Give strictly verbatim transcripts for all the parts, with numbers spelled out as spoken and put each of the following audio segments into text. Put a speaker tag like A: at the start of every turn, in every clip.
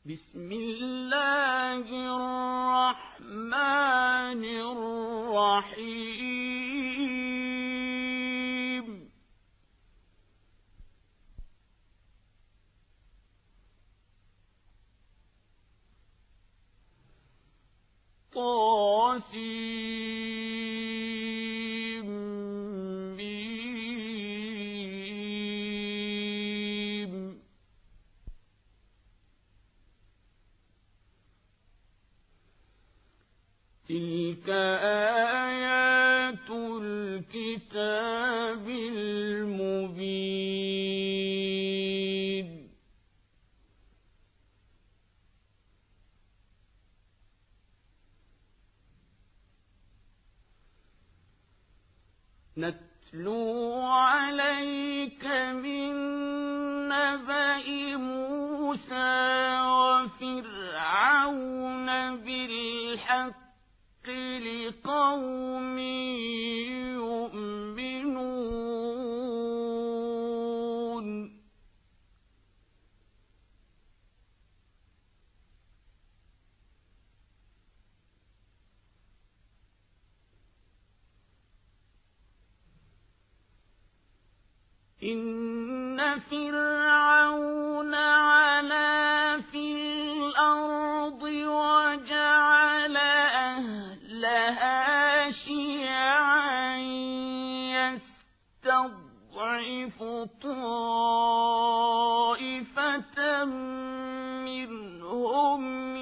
A: بسم الله الرحمن الرحيم طاسيم ميم تلك آيات الكتاب المبين نتلو عليك من نبأ موسى وفرعون بالحق لقوم يؤمنون إن فرعون علا في الأرض وجعل أهلها شيعا يستضعف طائفة منهم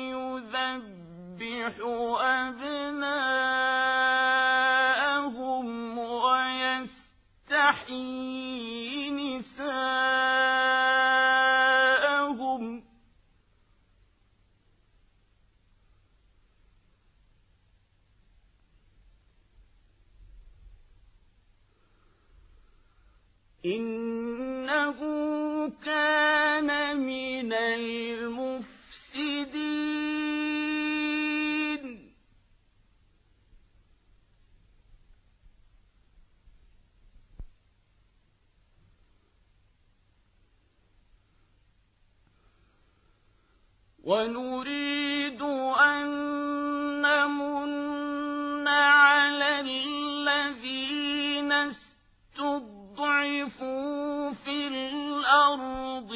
A: يذبح أبناءهم ويستحيي نساءهم إنه كان من المفسدين ونريد أن نمن على الذين استضعفوا في الأرض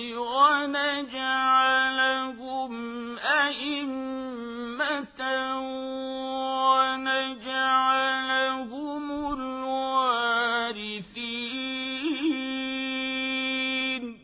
A: ونجعلهم أئمة ونجعلهم الوارثين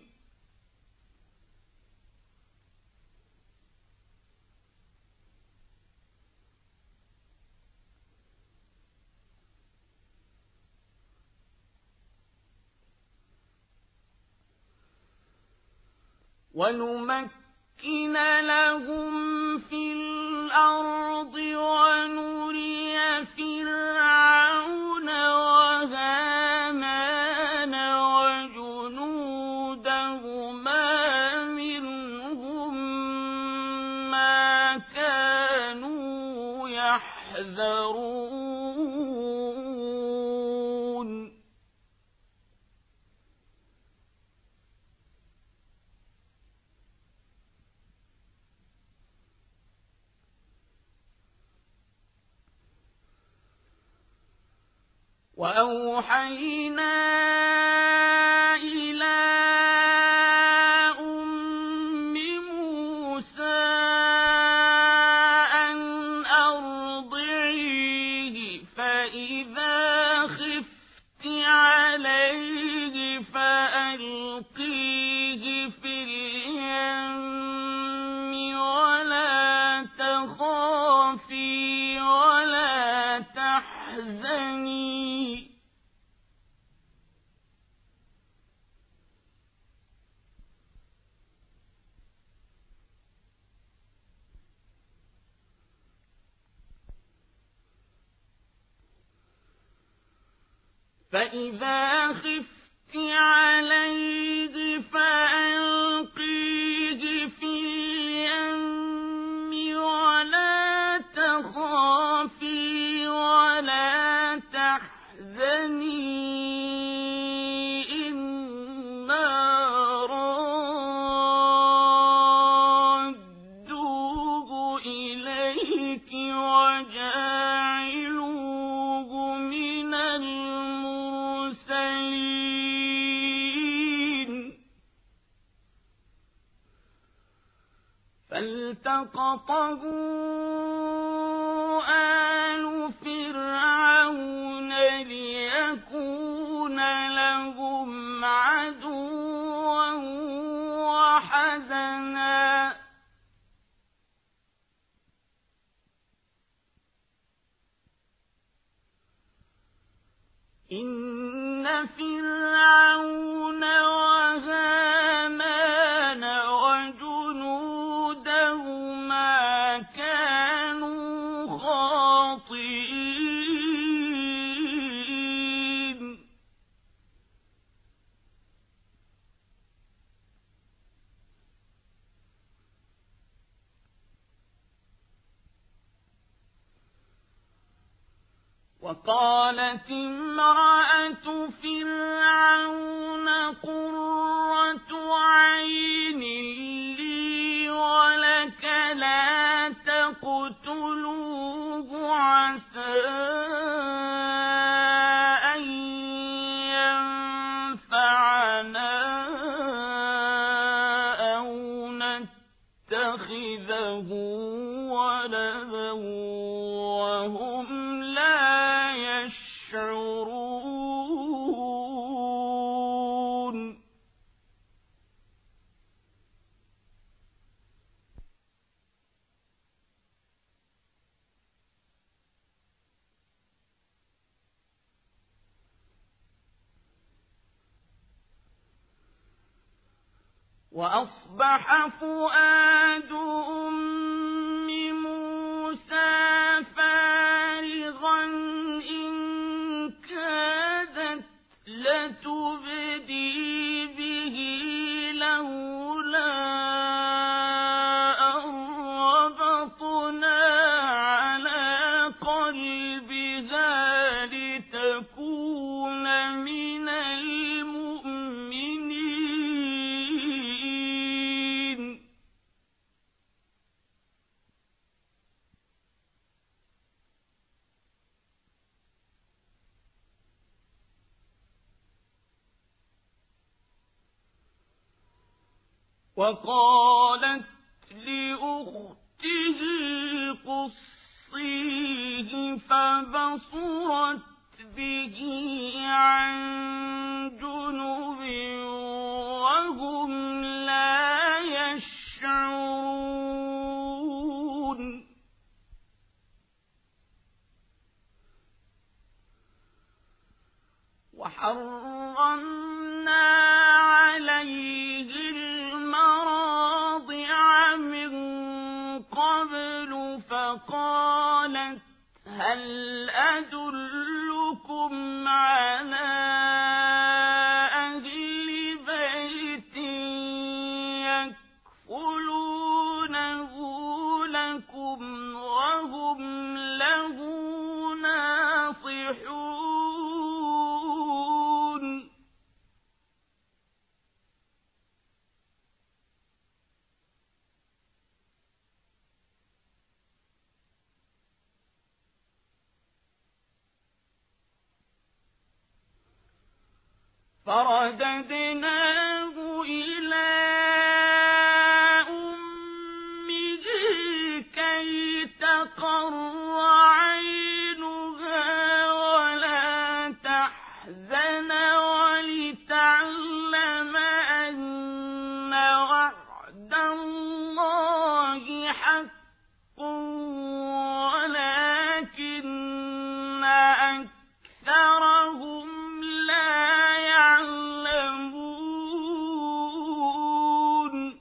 A: ونمكن لهم في الأرض ونري فرعون وهامان وجنودهما منهم ما كانوا يحذرون وأوحينا إلى أم موسى أن أرضعيه فإذا خفت عليه فألقيه في اليم ولا تخافي ولا تحزني فإذا خفت عليه فألقيه في اليم ولا تخافي ولا تحزني إنا رادوه فالتقطه آل فرعون ليكون لهم عدوا وحزنا إن فرعون وهامان وجنودهما كانوا خاطئين وقالت امرأة فرعون قرة عين لي ولك لا تقتلوه عسى أن ينفعنا أو نتخذه ولدا وهم لا يشعرون وأصبح فؤاد أم موسى فارغا إن كادت لتبدي به لولا أن ربطنا على قلبها لتكون من المؤمنين وقالت لأخته قصيه فبصرت به عن جنب وهم لا يشعرون وحرمنا عليه المراضع من قبل فقالت هل أدلكم على أهل بيت يكفلونه لكم وهم له ناصحون فرددناه إلى أمه كي تقر عينها ولا تحزن ولتعلم أن وعد الله حق ولكن أكثرهم لا يعلمون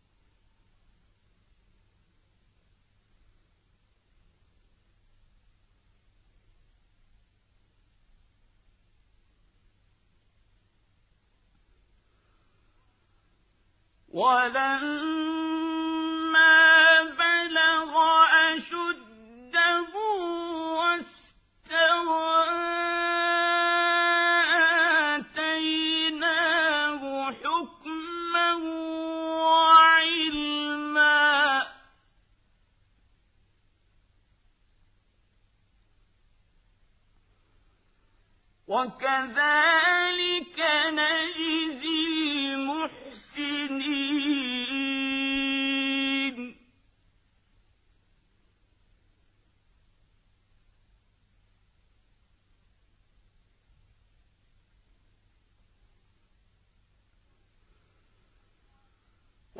A: ولما بلغ أشده واستوى آتيناه حكما وعلما وكذلك نجزي المحسنين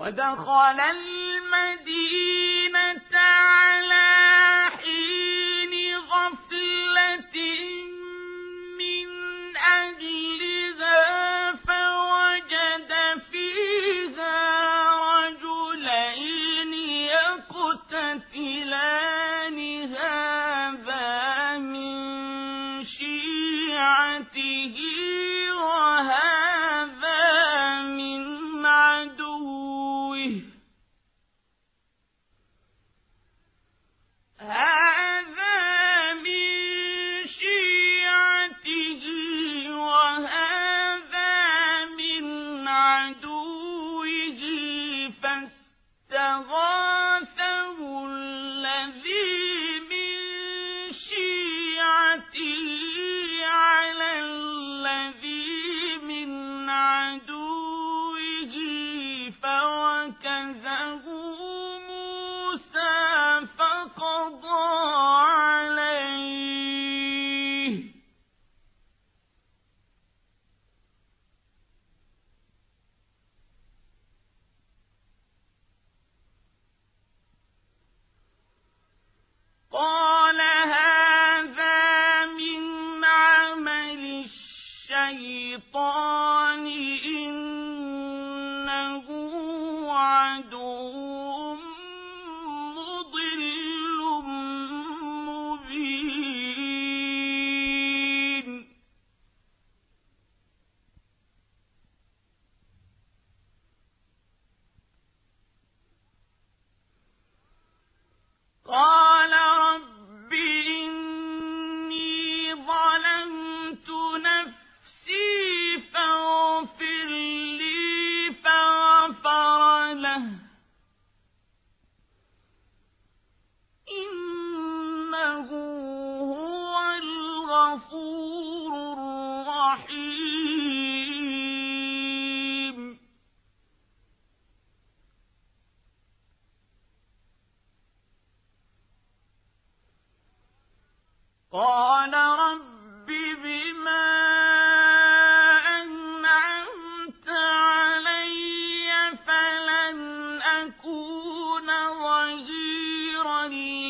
A: ودخل المدينة على حين غفلة من أهلها فوجد فيها رجلين يقتتلان هذا من شيعته وهذا من عدوه هذا من شيعته وهذا من عدوه فاستغاثه الذي من شيعته على الذي من عدوه فوكزه موسى فقضى عليه قال هذا من عمل الشيطان إنه عدو مضل مبين قال رب إني ظلمت نفسي فاغفر لي فغفر له إنه هو الغفور الرحيم قال رب بما أنعمت علي فلن أكون ظهيرا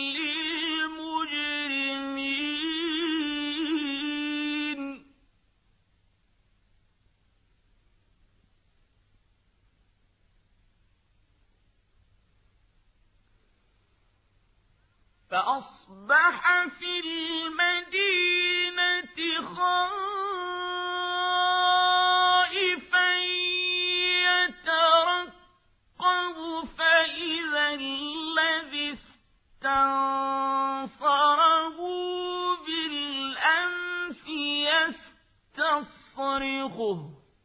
A: للمجرمين فأصبح في المدينة خائفا يترقب فإذا الذي استنصره بالأمس يستصرخه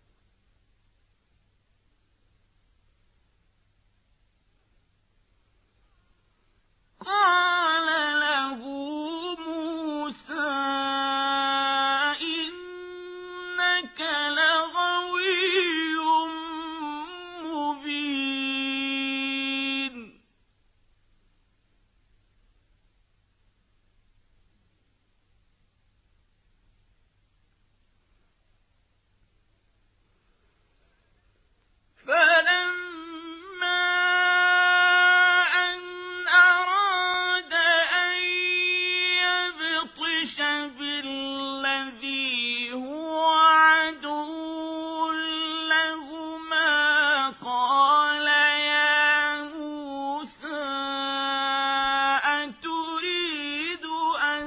A: قال له موسى إنك لغوي مبين فلما بالذي هو عدو لهما قال يا موسى أتريد أن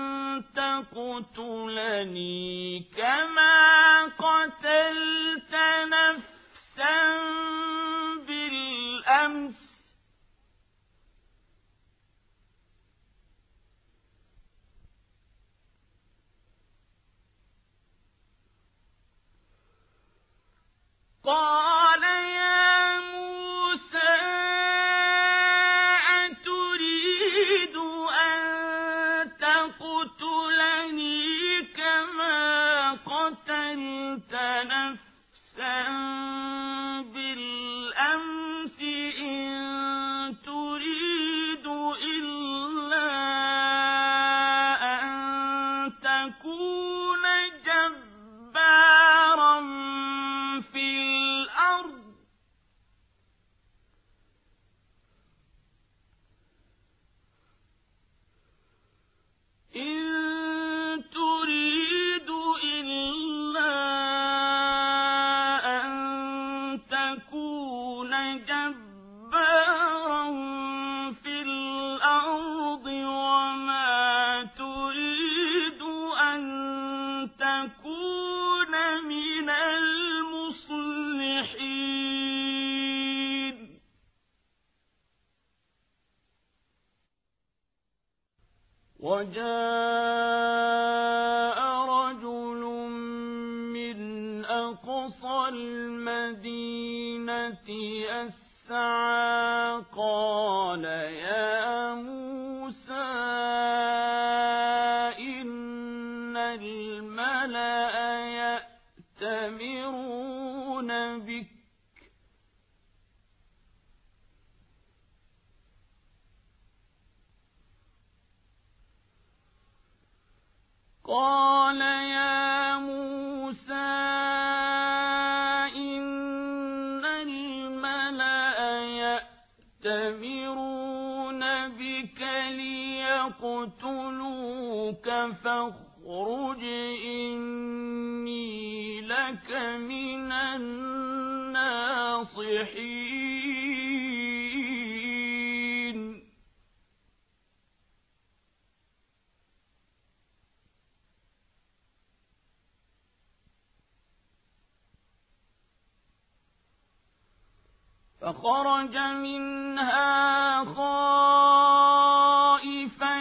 A: تقتلني كما قتلت نفسا بالأمس قال يا موسى أتريد أن تقتلني كما قتلت وجاء رجل من أقصى المدينة يسعى قال يا موسى إن الملأ يأتمرون بك قال يا موسى إن الملأ يأتمرون بك ليقتلوك فاخرج إني لك من الناصحين فخرج منها خائفا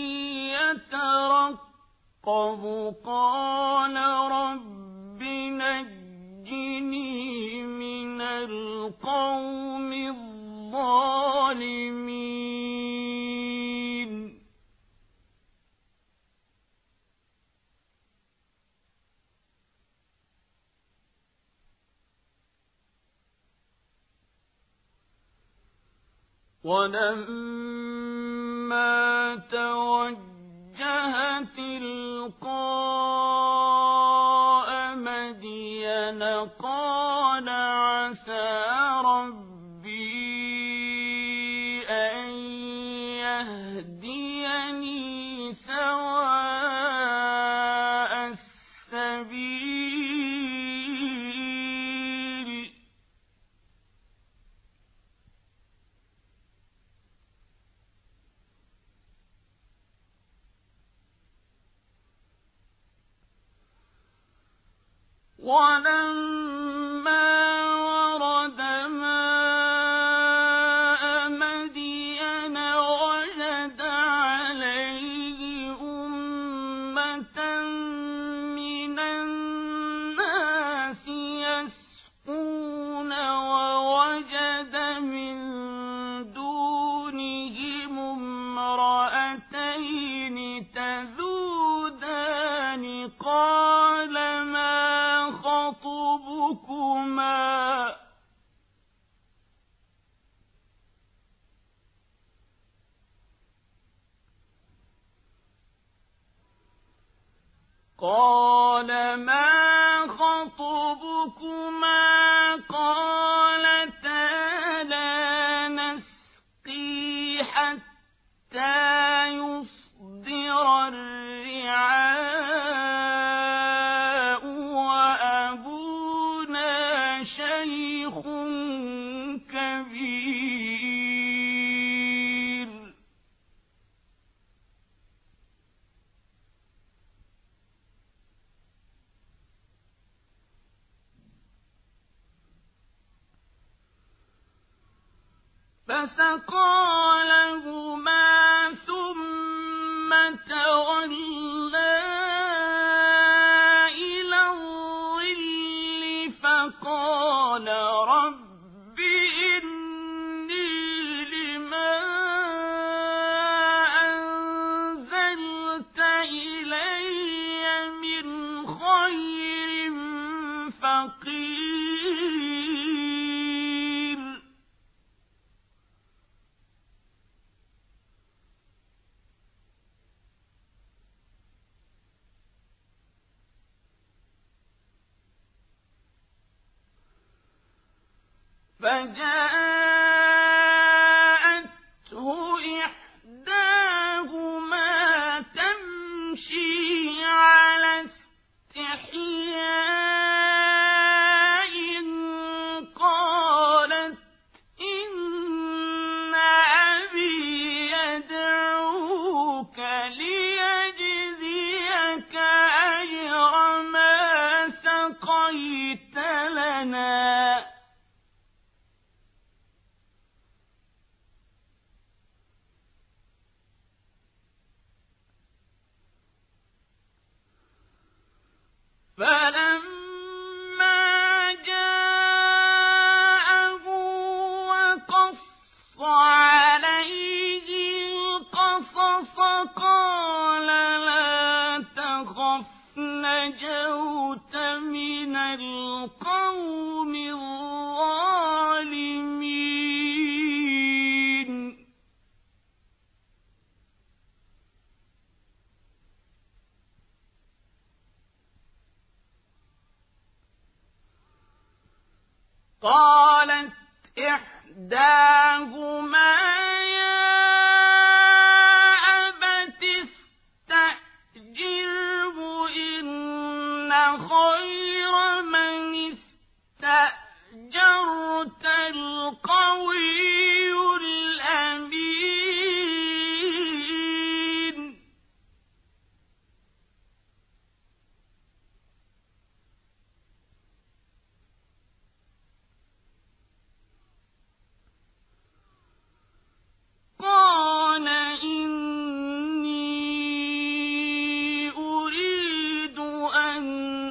A: يترقب قال رب نجني من القوم الظالمين ولما توجه تلقاء مدين قال عسى ربي أن يهديني سواء السبيل ولما ورد ماء مدين وجد عليه أمة من الناس يسقون ووجد من دونهم امرأتين تذودان قال ما خطبكما قال ما خطبكما قالتا لا نسقي حتى يصدر الرعاء وأبونا شيخ كبير فسقى لهما ثم تولى إلى الظل فقال رب إني لما أنزلت إلي من خير فقير فجاءته إحداهما تمشي على استحياء قالت إن أبي يدعوك ليجزيك أجر ما سقيت لنا فلما جاءه وقص عليه القصص قال لا تخف نجوت من القوم الظالمين. قالت إحداهما يا أبت استأجره إن خير من استأجرت القوي الأمين. قال إني أريد أن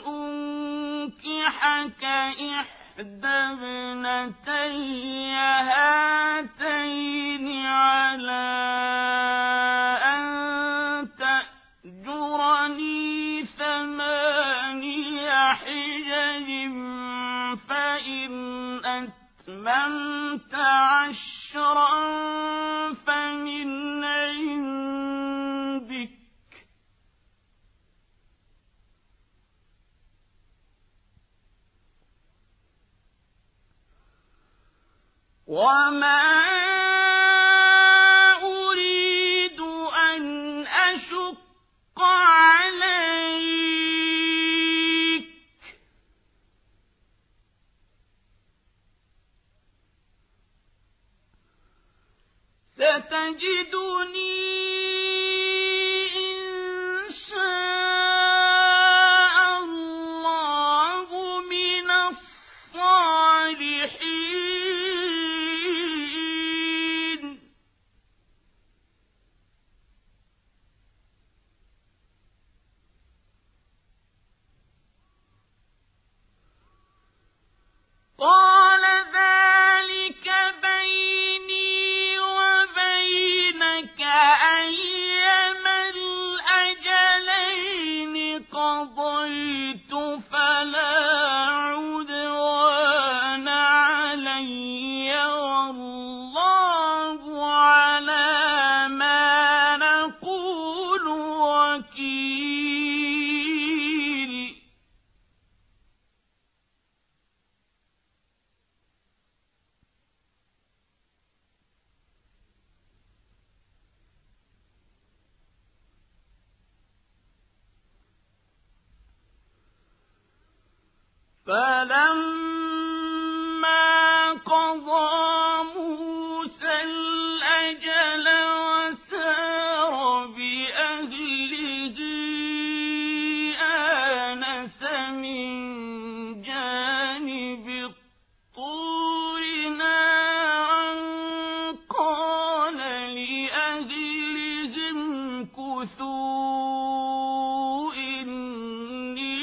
A: أنكحك إحدى ابنتي هاتين على أن تأجرني ثماني حجج فإن أتممت عشرا فمن عندك وما أريد أن أشق عليك ستجدني إن شاء الله من الصالحين. قال ذلك بيني وبينك أيما الأجلين قضيت فلا عدوان علي والله على ما نقول وكيل. فلما قضى موسى الأجل وسار بأهله آنس من جانب الطور نارا قال لأهلهم كثوا إني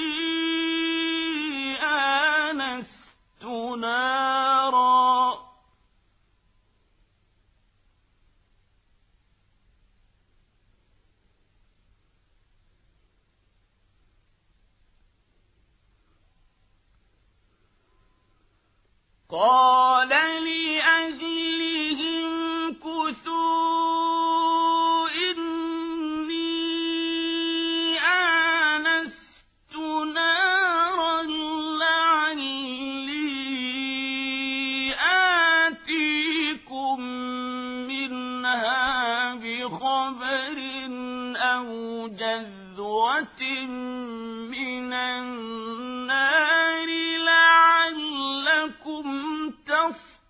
A: آنست نارا قال لأهلهم كثوا إني آنست نارا لعلي آتيكم منها بخبر أو جذوة من النار لعلكم تصطلون.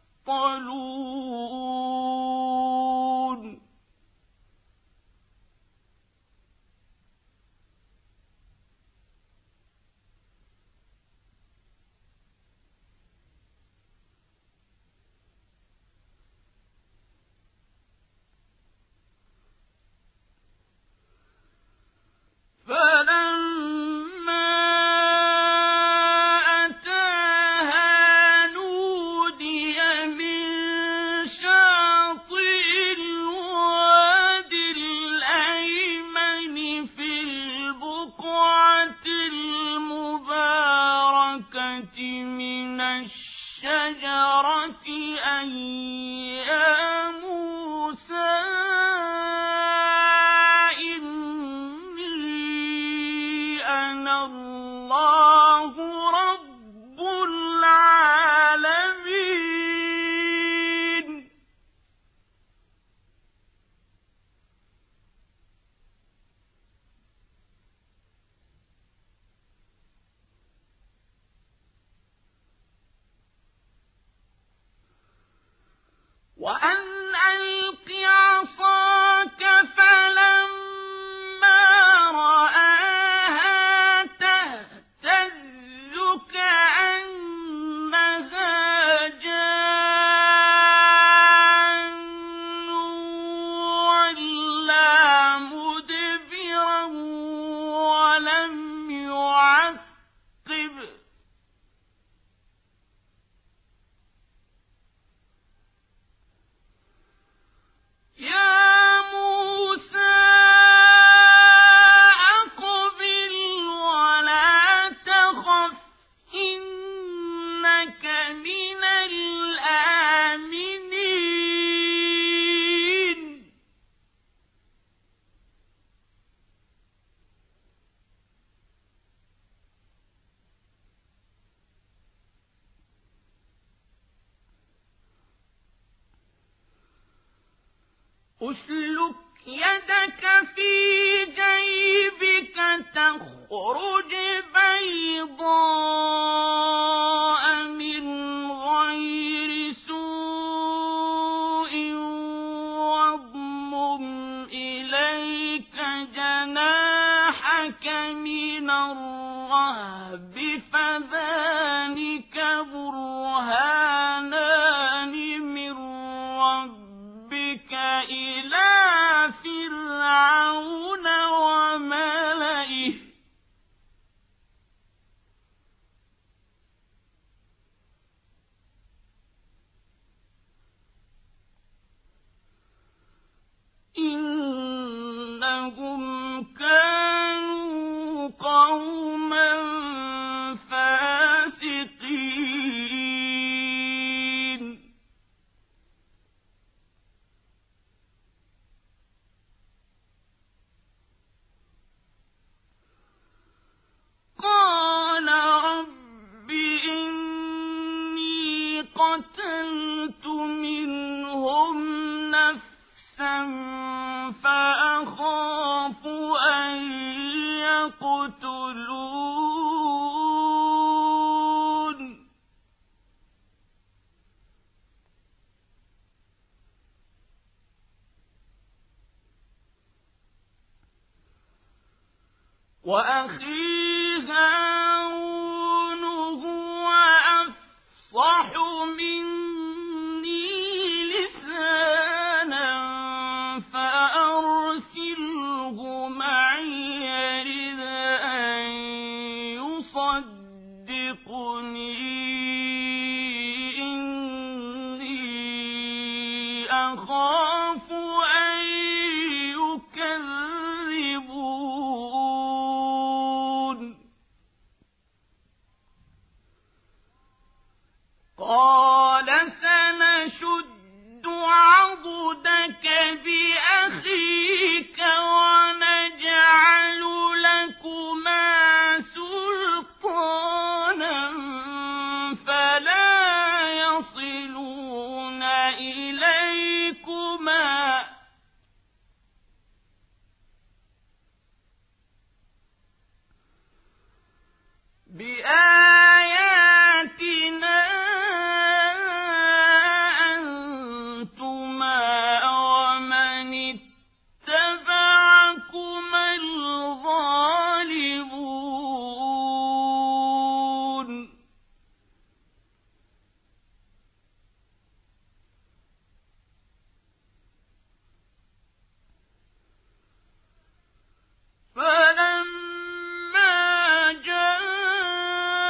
A: من الشجرة أن يا موسى إني أنا الله رب العالمين. وأن ألق عصاك فلما رآها تهتز كأنها جان ولا مدبرا ولم يعقب. يا موسى أقبل ولا تخف إنك من الآمنين. أسلك يدك في جيبك تخرج بيضاء من غير سوء واضمم إليك جناحك من الرهب فذلك برهانان من ربك إلى فرعون وملئه إنهم كانوا قوما فاسقين. قال رب إني قتلت منهم نفسا فأخاف أن يقتلون. وأخي هارون هو أفصح مني لسانا فأرسله معي يرد أن يصدقني إني أخاف أن يكذبون. قال سنشد عضدك بأخيك ونجعل لكما سلطانا فلا يصلون إليكما بآياتنا أنتما ومن اتبعكما الغالبون. فلما جاء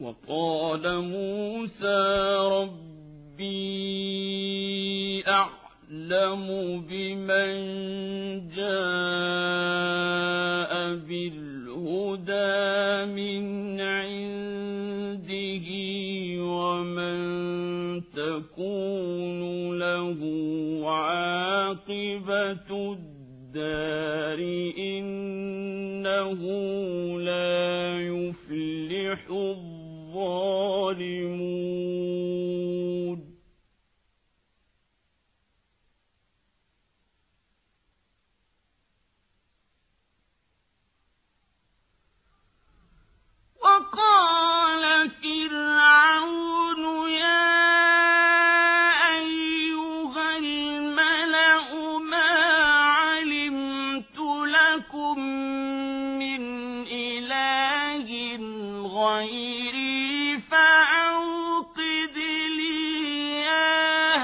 A: وقال موسى ربي أعلم بمن جاء بالهدى من عنده ومن تكون له عاقبة الدار إنه لا يفلح الظالمون. وقال فرعون يا أيها الملأ ما علمت لكم من إله غيري فأوقد لي يا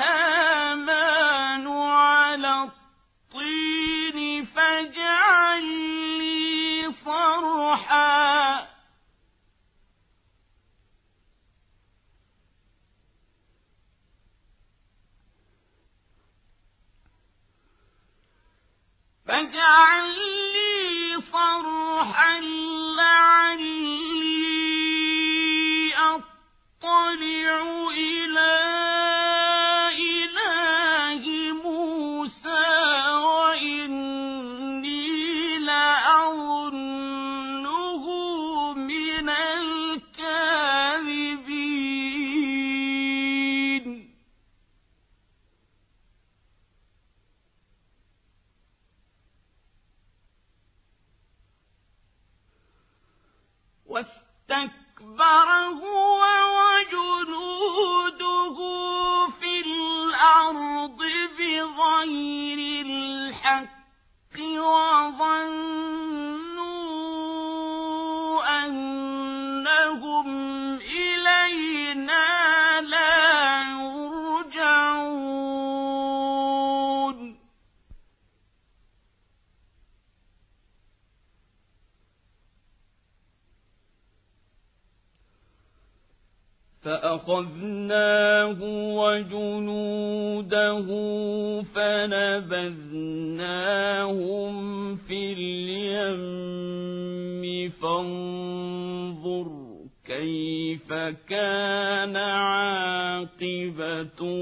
A: هامان على الطين فاجعل لي صرحا فاجعل لي صرحا لعلي أطلع إلى إله موسى وإني لأظنه من الكاذبين. واستكبر هو وجنوده في الأرض بغير الحق وظنوا أنهم إلينا لا يرجعون. فأخذناه وجنوده فنبذناهم في اليم فانظر كيف كان عاقبة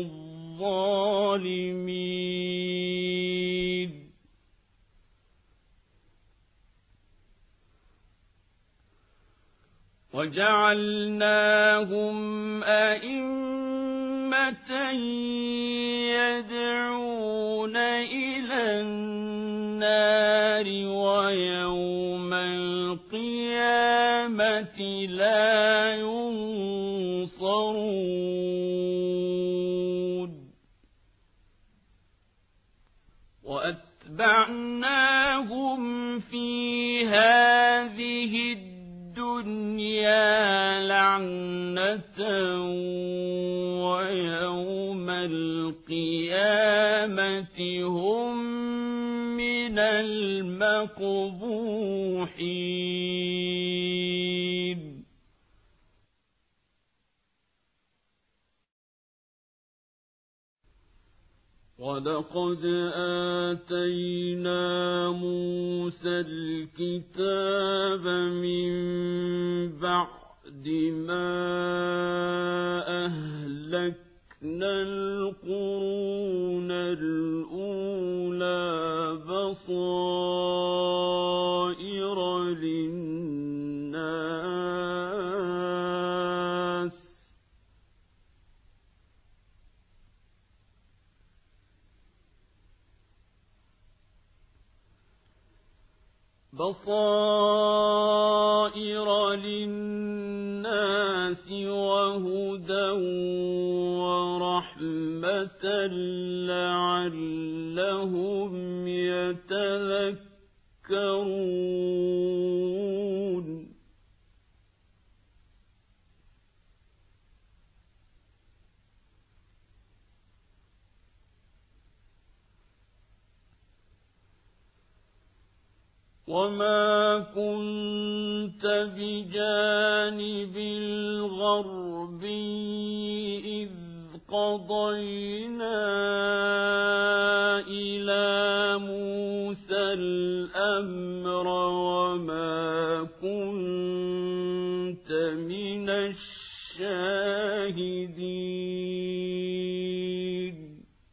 A: الظالمين. وجعلناهم أئمة يدعون إلى النار ويوم القيامة لا ينصرون. وأتبعناهم في هذه الدنيا لعنة ويوم القيامة هم من المقبوحين. ولقد آتينا موسى الكتاب من بعد ما أهلكنا القرون الأولى بصائر للناس بصائر للناس وهدى ورحمة لعلهم يتذكرون. وما كنت بجانب الغربي إذ قضينا إلى موسى الأمر وما كنت من الشاهدين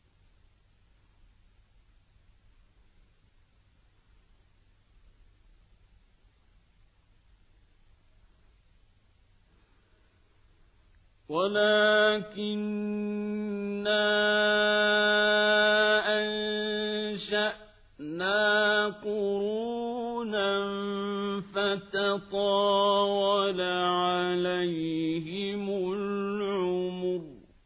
A: ولكننا أنشأنا قرونا فتطاول عليهم العمر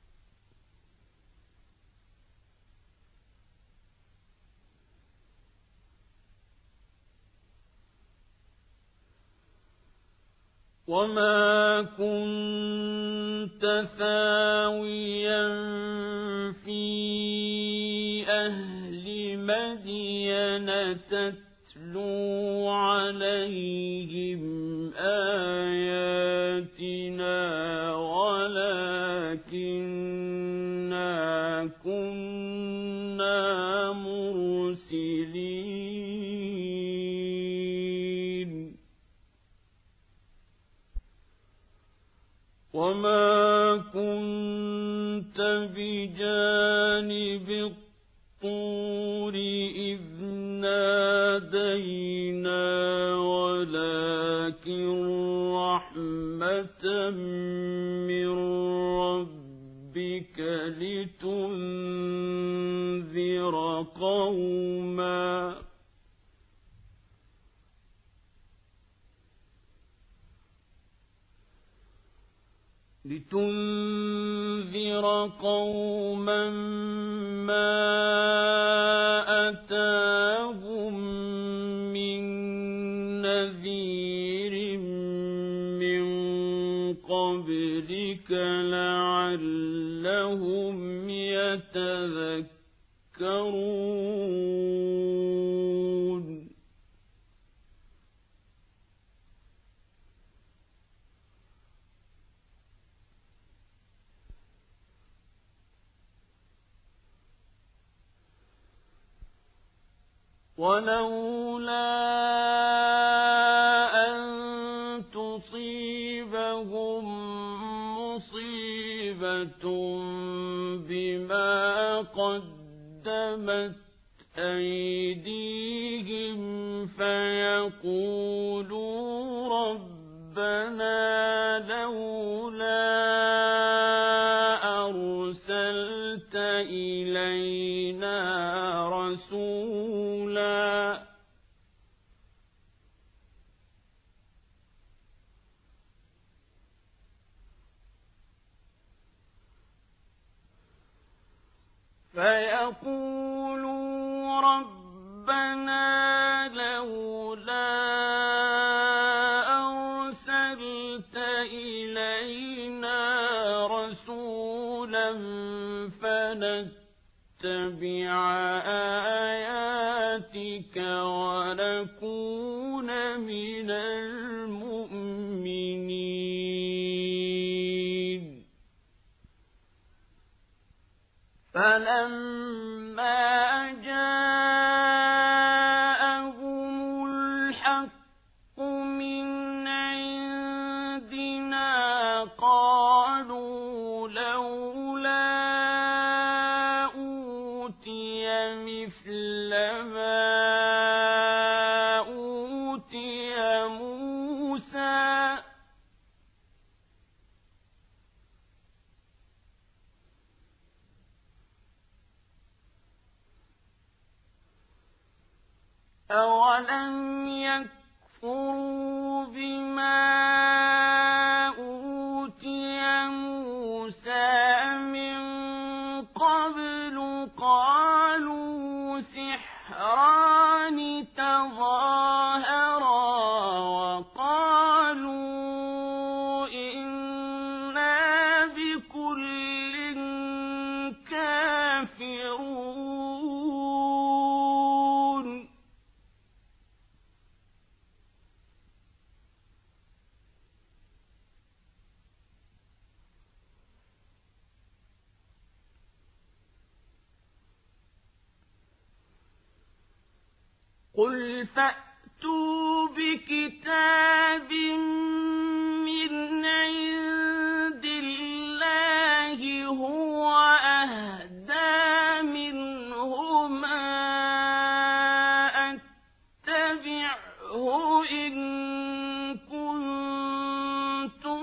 A: وما كنت ثاويا في أهل مدين تتلو عليهم آياتنا ولكننا كنا مرسلين وما كنت بجانب الطور إذ نادينا ولكن رحمة من ربك لتنذر قوما لتنذر قوما ما أتاهم من نذير من قبلك لعلهم يتذكرون ولولا أن تصيبهم مصيبة بما قدمت أيديهم فيقولوا ربنا لولا أرسلت إلينا رسولا فيقولوا ربنا لولا أرسلت إلينا رسولا فنتبع آياتك ونكون من المؤمنين فلما جاءهم الحق من عندنا قالوا لولا أوتي مثل ما أوتي موسى أولم يكفروا بما أوتي موسى من قبل قالوا سحران تظاهرا وقالوا إنا بكل كافرون قل فأتوا بكتاب من عند الله هو أهدى منهما أتبعه إن كنتم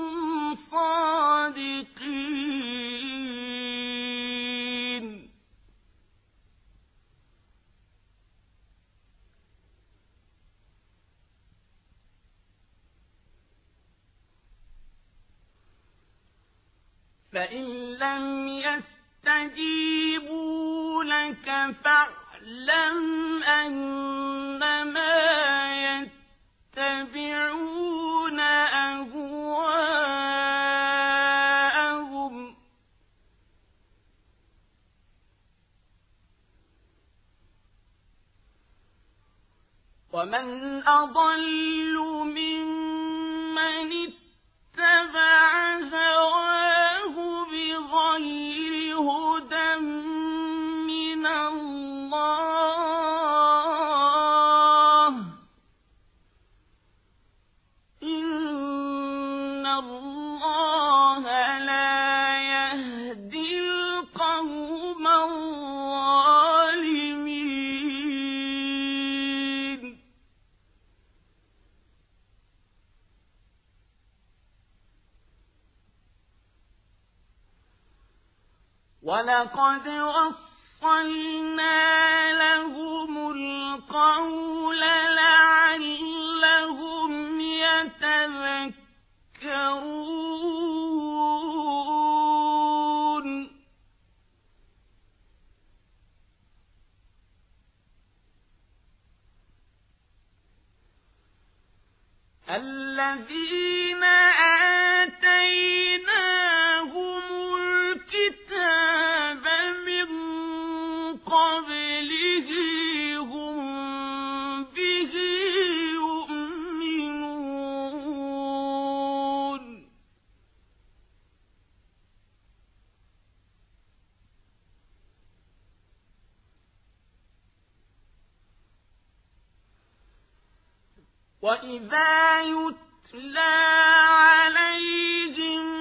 A: صادقين فإن لم يستجيبوا لك فاعلم أنما يتبعون أهواءهم ومن أضل ممن اتبع هواه بغير هدى من الله إن الله لا يهدي القوم الظالمين ولقد وصلنا لهم القول لعلهم يتذكرون الذين آتيناهم الكتاب من قبله هم به يؤمنون وإذا يتلى عليهم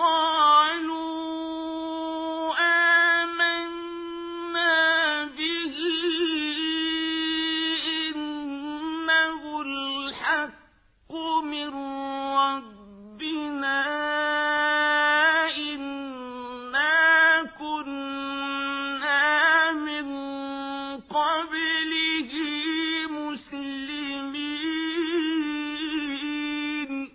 A: قالوا آمنا به إنه الحق من ربنا إنا كنا من قبله مسلمين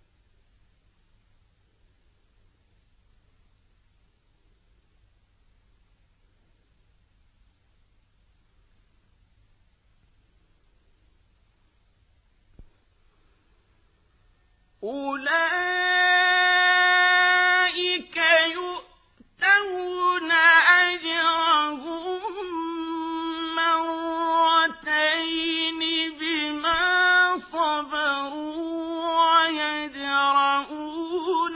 A: أولئك يؤتون أجرهم مرتين بما صبروا ويدرؤون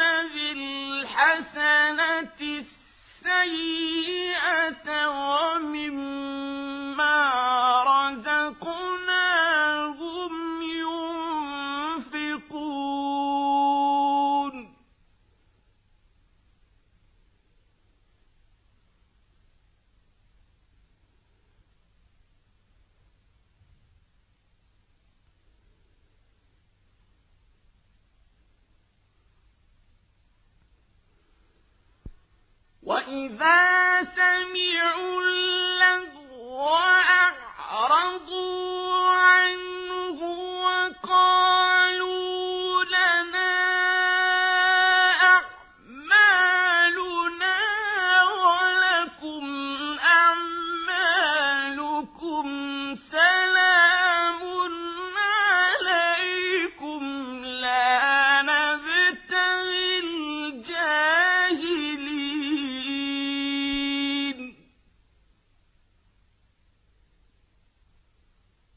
A: بالحسنة السيئة ومما رزقناهم ينفقون وإذا سمعوا اللغو أعرضوا عنه وقالوا لنا أعمالنا ولكم أعمالكم سلام عليكم لا نبتغي الجاهلين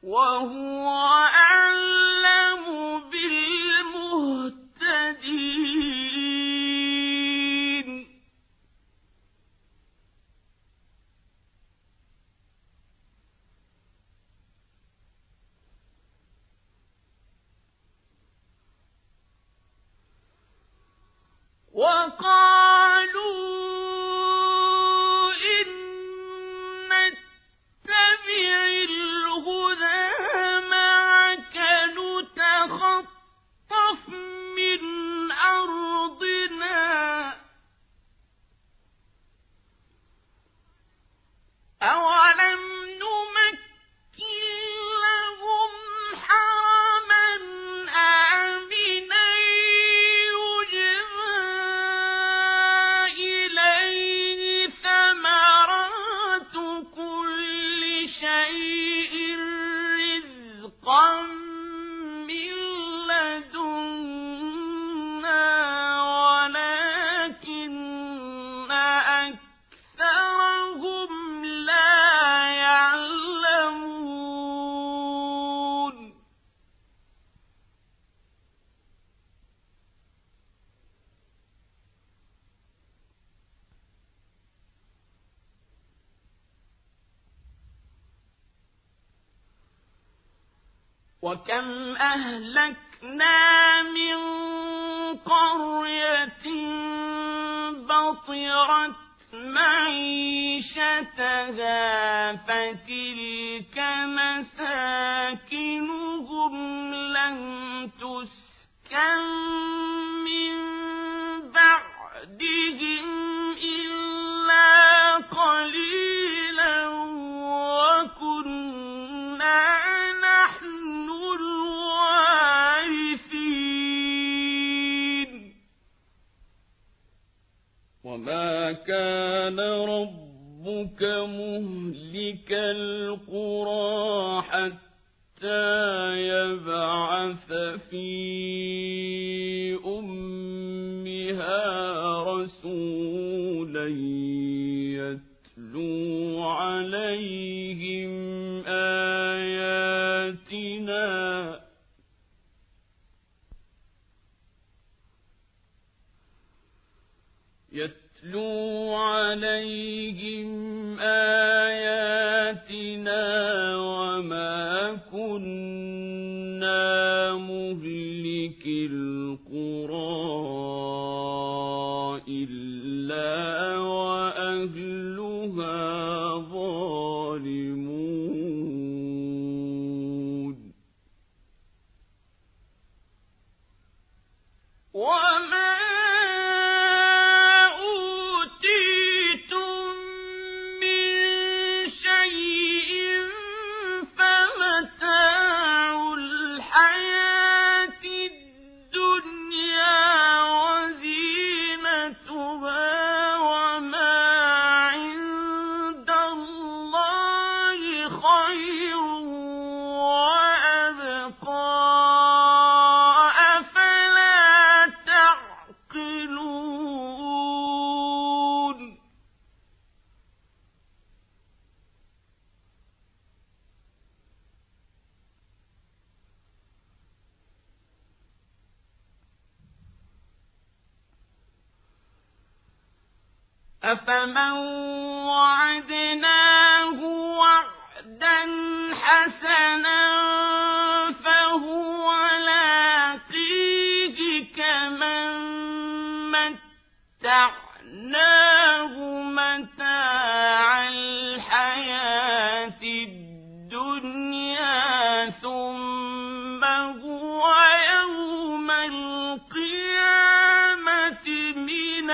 A: وهو أعلم بالمهتدين وقالوا إن نتبع الهدى معك نتخطف من أرضنا أولم نمكن لهم حرما آمنا يجبى إليه ثمرات كل شيء رزقا من لدنا ولكن أكثرهم لا يعلمون وكم أهلكنا من قرية بطرت معيشتها فتلك مساكنهم لم تسكن من بعدهم إلا قليلا وكنا نحن الوارثين وما كان ربك مهلك القرى حتى يبعث في أمها رسولا يتلو عليهم آياتنا يتلو عليهم آياتنا وما كنا مهلك القرى إلا وأهلها ظالمون وما أفمن وعدناه وعدا حسنا فهو لاقيه كمن متعناه متاع الحياة الدنيا ثم هو يوم القيامة من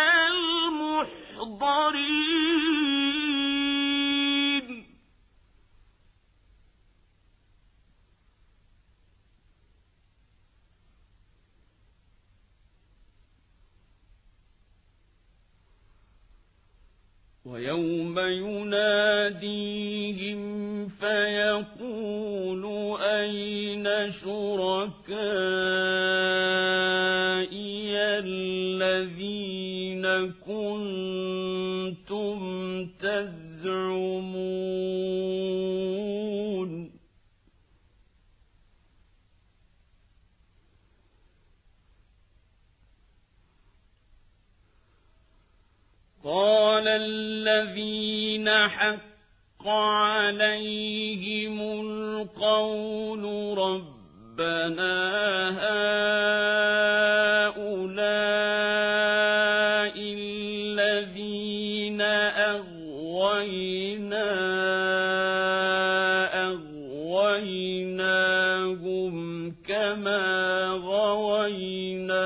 A: المحضرين ويوم يناديهم فيقول أين شركائي الذين كنتم تزعمون قال الذين حق عليهم القول ربنا هؤلاء الذين أغوينا أغويناهم كما غوينا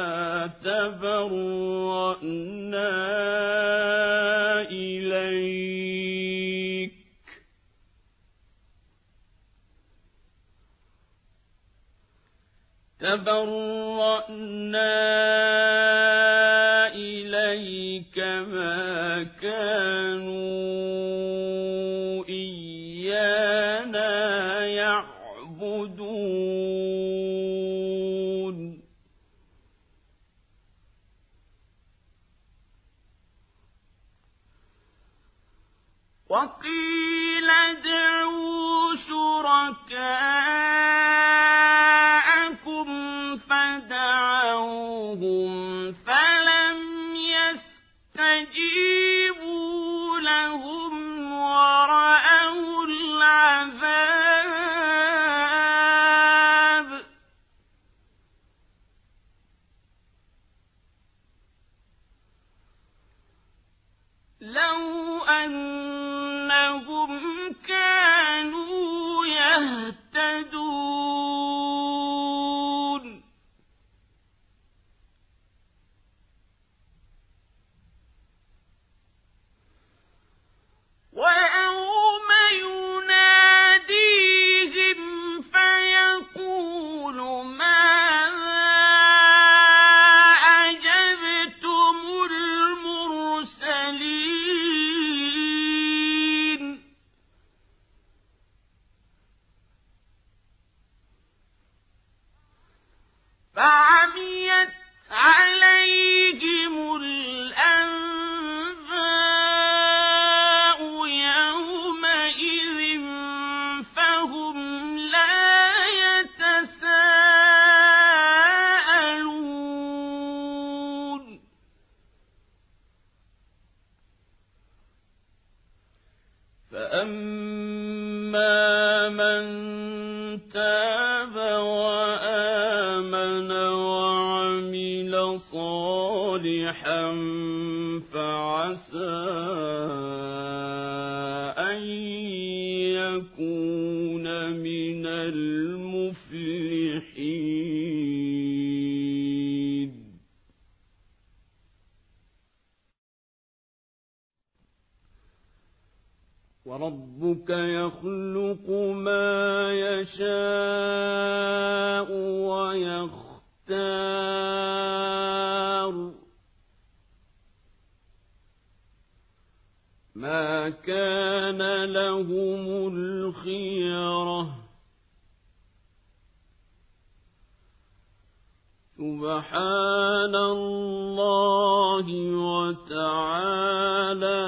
A: تبرأنا إليك تبرأنا إليك ما كانوا إيانا يعبدون وقيل ادعوا شركاءكم فدعوهم فلم يستجيبوا لهم ورأوا العذاب لو أنهم كانوا يهتدون ويوم يناديهم فيقول ماذا أجبتم المرسلين فعميت عليهم الأنباء يومئذ فهم لا يتساءلون فأما من تاب وآمن وعمل صالحا فعسى أن يكون من المفلحين وربك يخلق ما يشاء ويختار ما كان لهم الخيرة سبحان الله وتعالى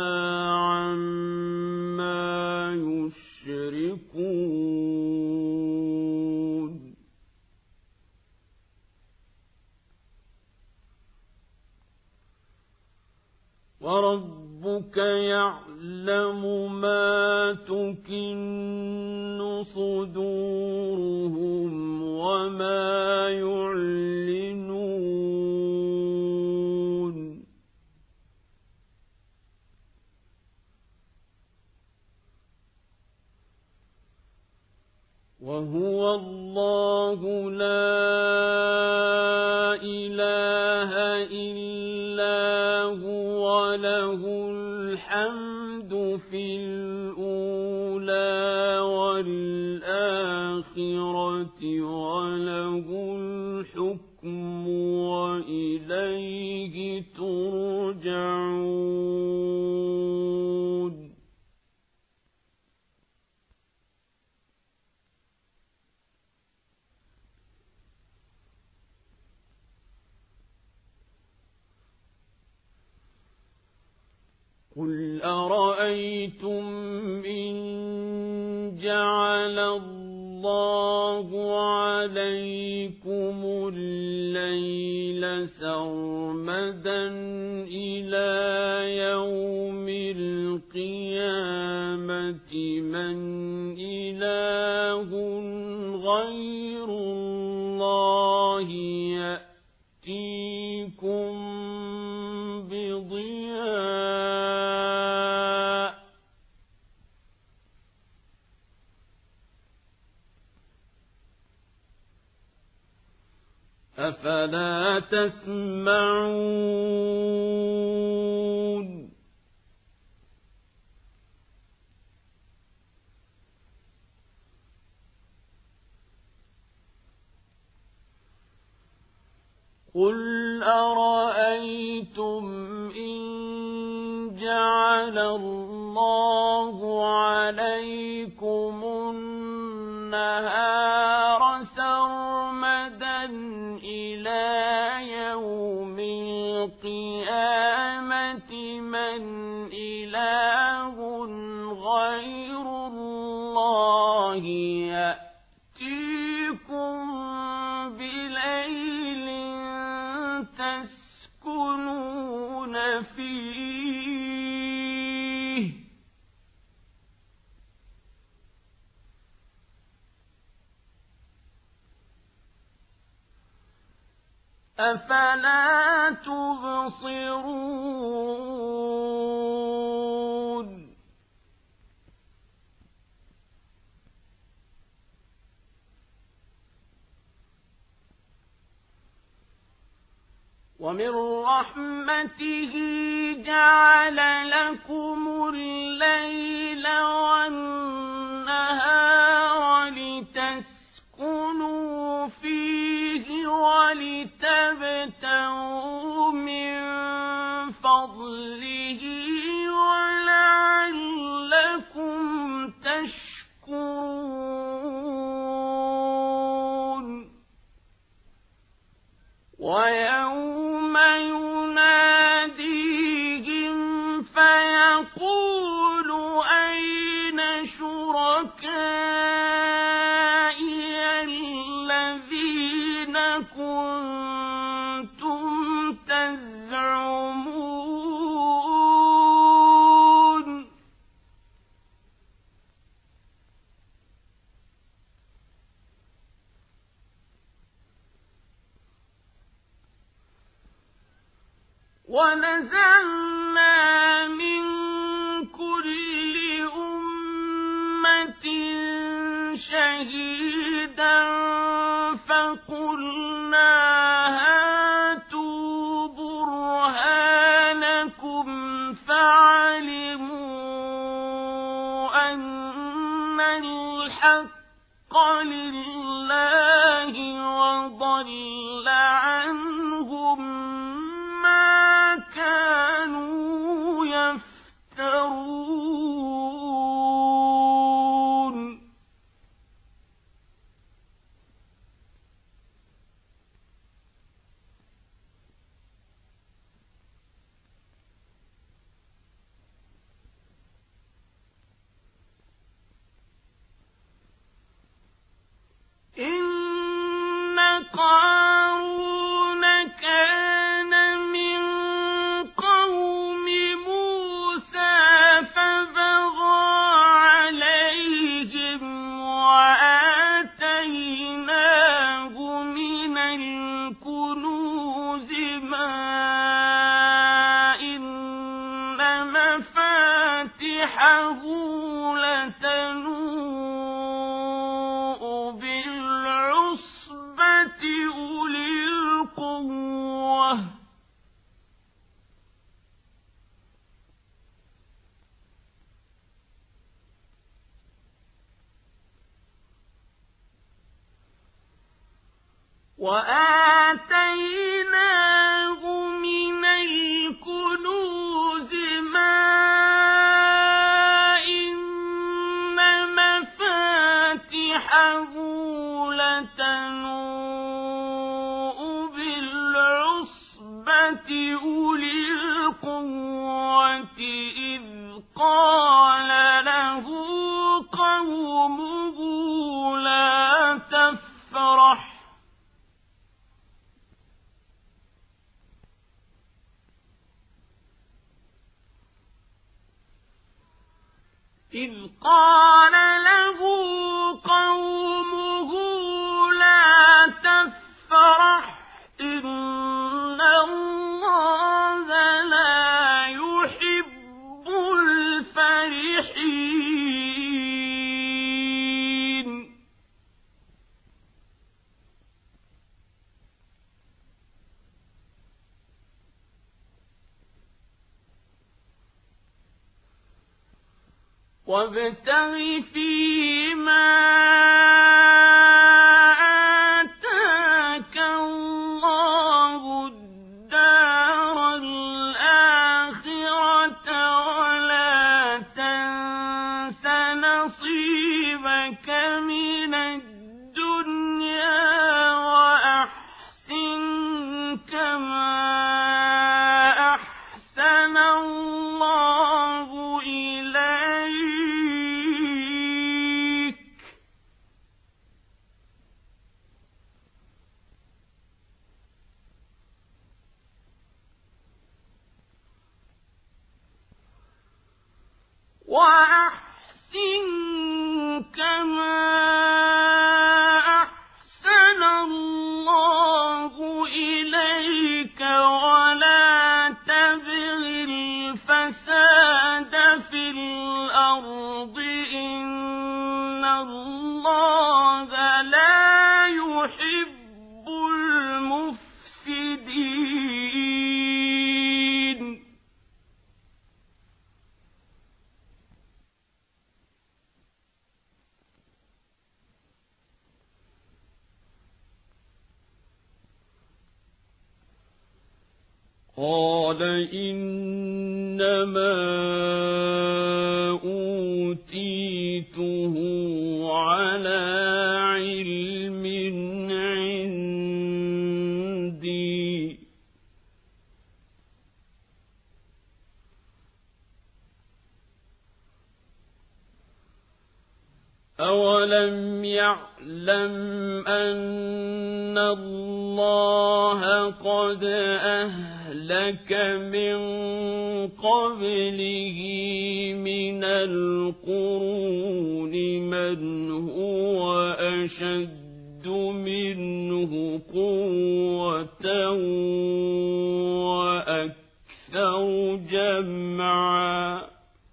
A: عما يشركون وربك يعلم ما تكن صدورهم وما يعلنون وهو الله لا إله إلا هو له الحمد في الأولى والآخرة وله الحكم وإليه ترجعون قل أرأيتم إن جعل الله اللَّهُ عَلَيْكُمُ اللَّيْلَ سَرْمَدًا إِلَى يَوْمِ الْقِيَامَةِ مَنْ إِلَٰهٌ غَيْرُ اللَّهِ يَأْتِيكُمْ بِضِيَاءٍ أَفَلَا تَسْمَعُونَ قُلْ أَرَأَيْتُمْ إِنْ جَعَلَ اللَّهُ عَلَيْكُمُ النَّهَارَ سَرْمَدًا إِلَى يَوْمِ الْقِيَامَةِ مَنْ إِلَٰهٌ غَيْرُ اللَّهِ يَأْتِيكُمْ بِلَيْلٍ تَسْكُنُونَ فِيهِ أَفَلَا تُبْصِرُونَ وَمِنْ رَحْمَتِهِ جَعَلَ لَكُمُ اللَّيْلَ وَالنَّهَارَ لِتَسْكُنُوا فِيهِ وَلِتَبْتَغُوا مِنْ فَضْلِهِ وَلَعَلَّكُمْ تَشْكُرُونَ وَيَوْمَ يُنَادِيهِمْ فَيَقُولُ أَيْنَ شُرَكَائِيَ الَّذِينَ كُنتُمْ تَزْعُمُونَ وَنَزَعْنَا مِنْ كُلِّ أُمَّةٍ شَهِيدًا فَقُلْنَا هَاتُوا بُرْهَانَكُمْ فَعَلِمُوا أَنَّ الْحَقَّ لِلَّهِ وَضَلَّ عَنْهُمْ مَا كَانُوا يَفْتَرُونَ إِنَّ قَارُونَ كَانَ مِنْ قَوْمِ مُوسَى فَبَغَىٰ عَلَيْهِمْ وَآتَيْنَاهُ مِنَ الْكُنُوزِ مَا إِنَّ مَفَاتِحَهُ لَتَنُوءُ بِالْعُصْبَةِ أُولِي الْقُوَّةِ وَآتَيْنَاهُ مِنَ الْكُنُوزِ مَا إِنَّ مَفَاتِحَهُ لَتَنُوءُ بِالْعُصْبَةِ أُولِي الْقُوَّةِ إِذْ قَالَ لَهُ قَوْمُهُ لَا قال له قومه لا تفرح إن الله لا يحب الفرحين وابتغ فيما آتاك الله الدار الآخرة ولا تنس نصيبك من الدنيا وأحسن كما أحسن الله إليك وأحسن كما أحسن الله إليك ولا تبغ الفساد في الأرض إن الله لا يحب المفسدين قال إنما أوتيته على علم عندي أولم يعلم أن الله قد أهلك من قبله من القرون من هو أشد منه قوة وأكثر جمعا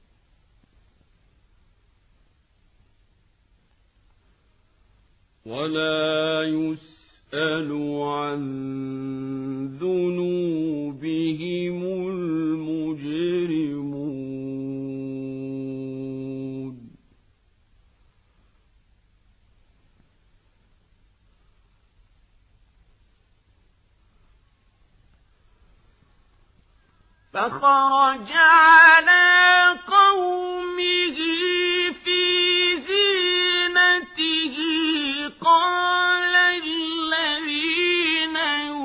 A: ولا يسأل عن ذنوبهم المجرمون فخرج على قومه في زينته قال الذين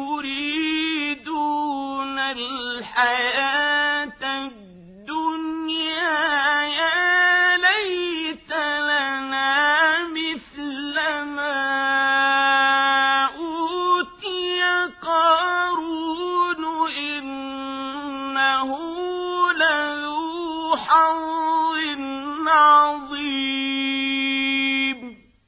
A: يريدون الحياة الدنيا يا ليت لنا مثل ما أوتي قارون إنه لذو حظ عظيم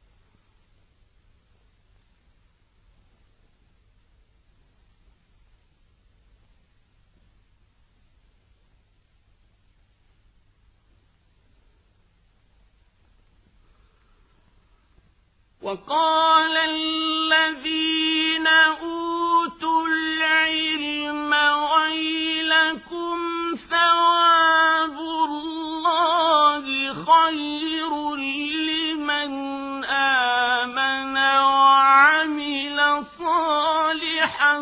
A: وقال الذين أوتوا العلم ويلكم ثواب الله خير لمن آمن وعمل صالحا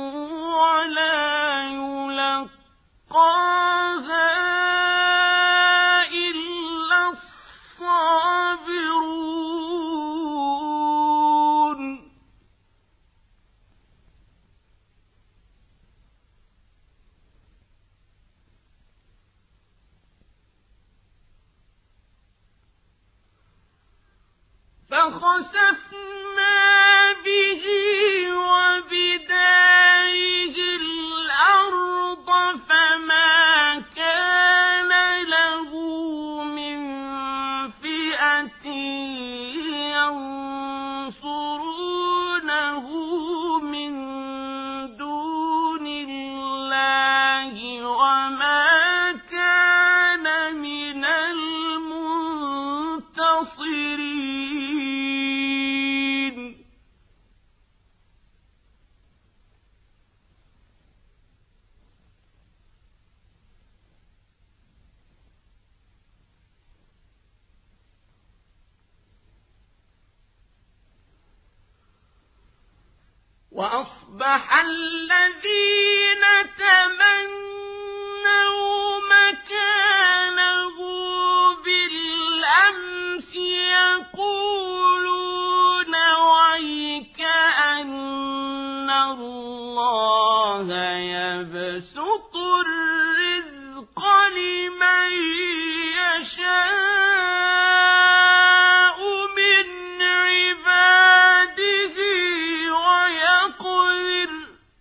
A: ولا يلقاها إلا الصابرون فخسفنا به وبداره الأرض فما كان له من فئة ينصرونه من دون الله وما كان من المنتصرين. وأصبح الذين تمنوا مكانه بالأمس يقولون ويك أن الله يبسط الرزق لمن يشاء من عباده ويقدر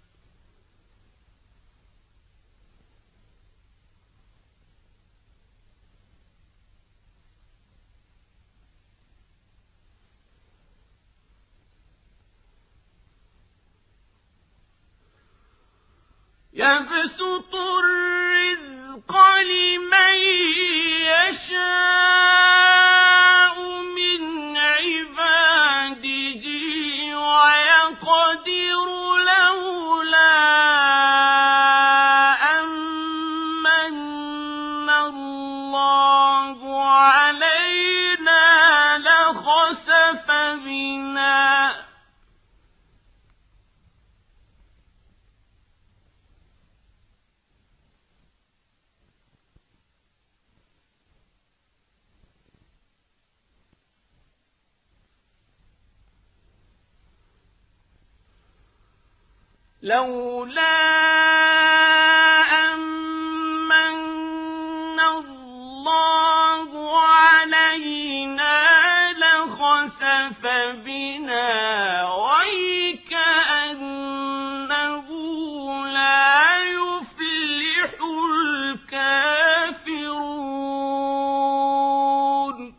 A: يبسط الرزق لمن يشاء من عباده ويقدر لولا أمن الله علينا لخسف بنا لولا أمن الله علينا لخسف بنا ويكأنه لا يفلح الكافرون.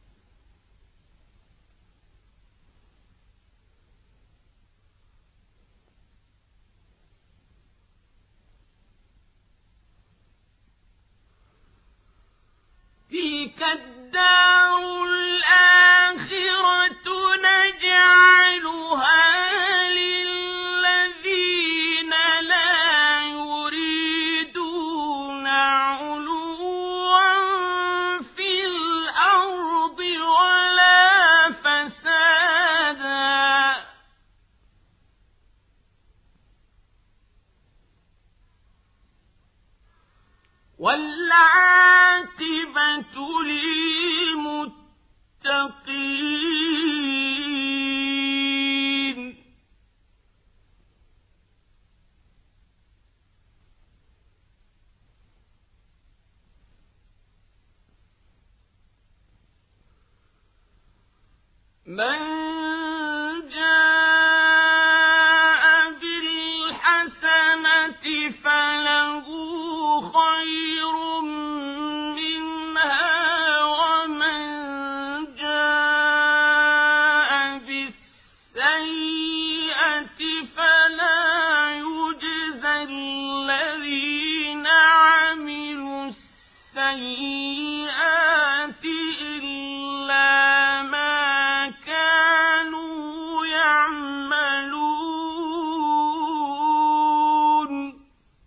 A: تلك الدار الآخرة نجعلها للذين لا يريدون علوا في الأرض ولا فسادا والعاقبة للمتقين. من جاء بالحسنة فله خير منها ومن جاء بالسيئة فلا يجزى الذين عملوا السيئات إلا ما كانوا يعملون.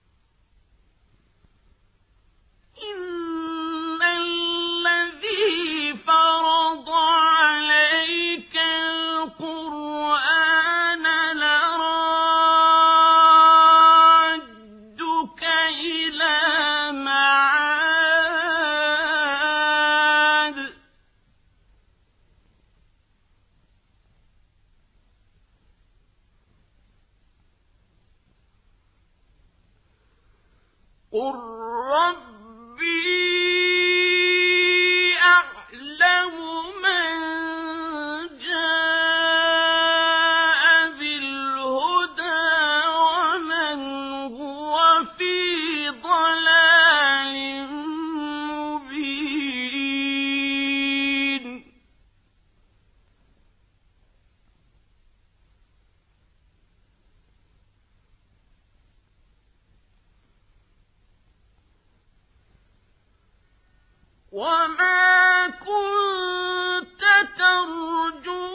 A: إن الذي فرض عليك القرآن لرادك إلى معاد قل ربي أعلم من جاء بالهدى ومن هو في ضلال مبين. وما كنت ترجو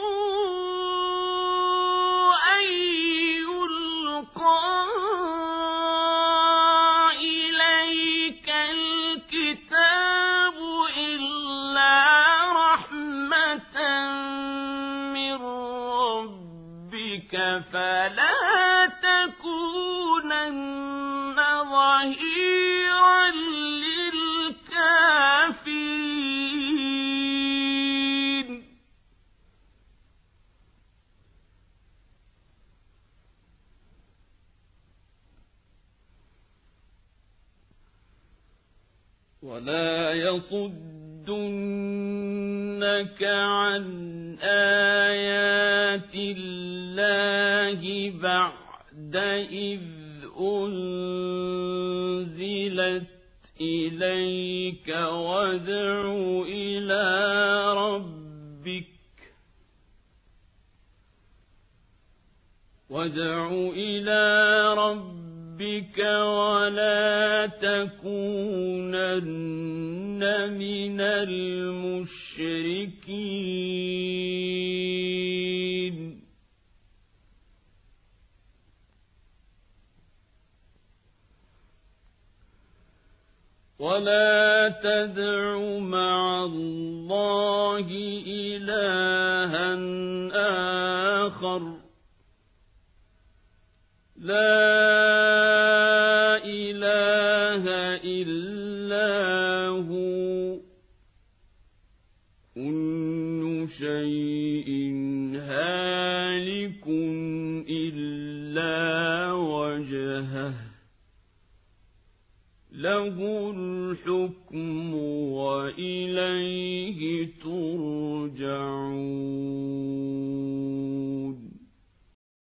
A: أن يلقى إليك الكتاب إلا رحمة من ربك فلا تكونن ظهيرا للكافرين. ولا يصدنك عن آيات الله بعد إذ أنزلت إليك وادع إلى ربك وادع إلى ربك ولا تكونن من المشركين. ولا تدع مع الله إلها آخر لا إله إلا هو كل شيء هالك إلا وجهه له الحكم وإليه ترجعون.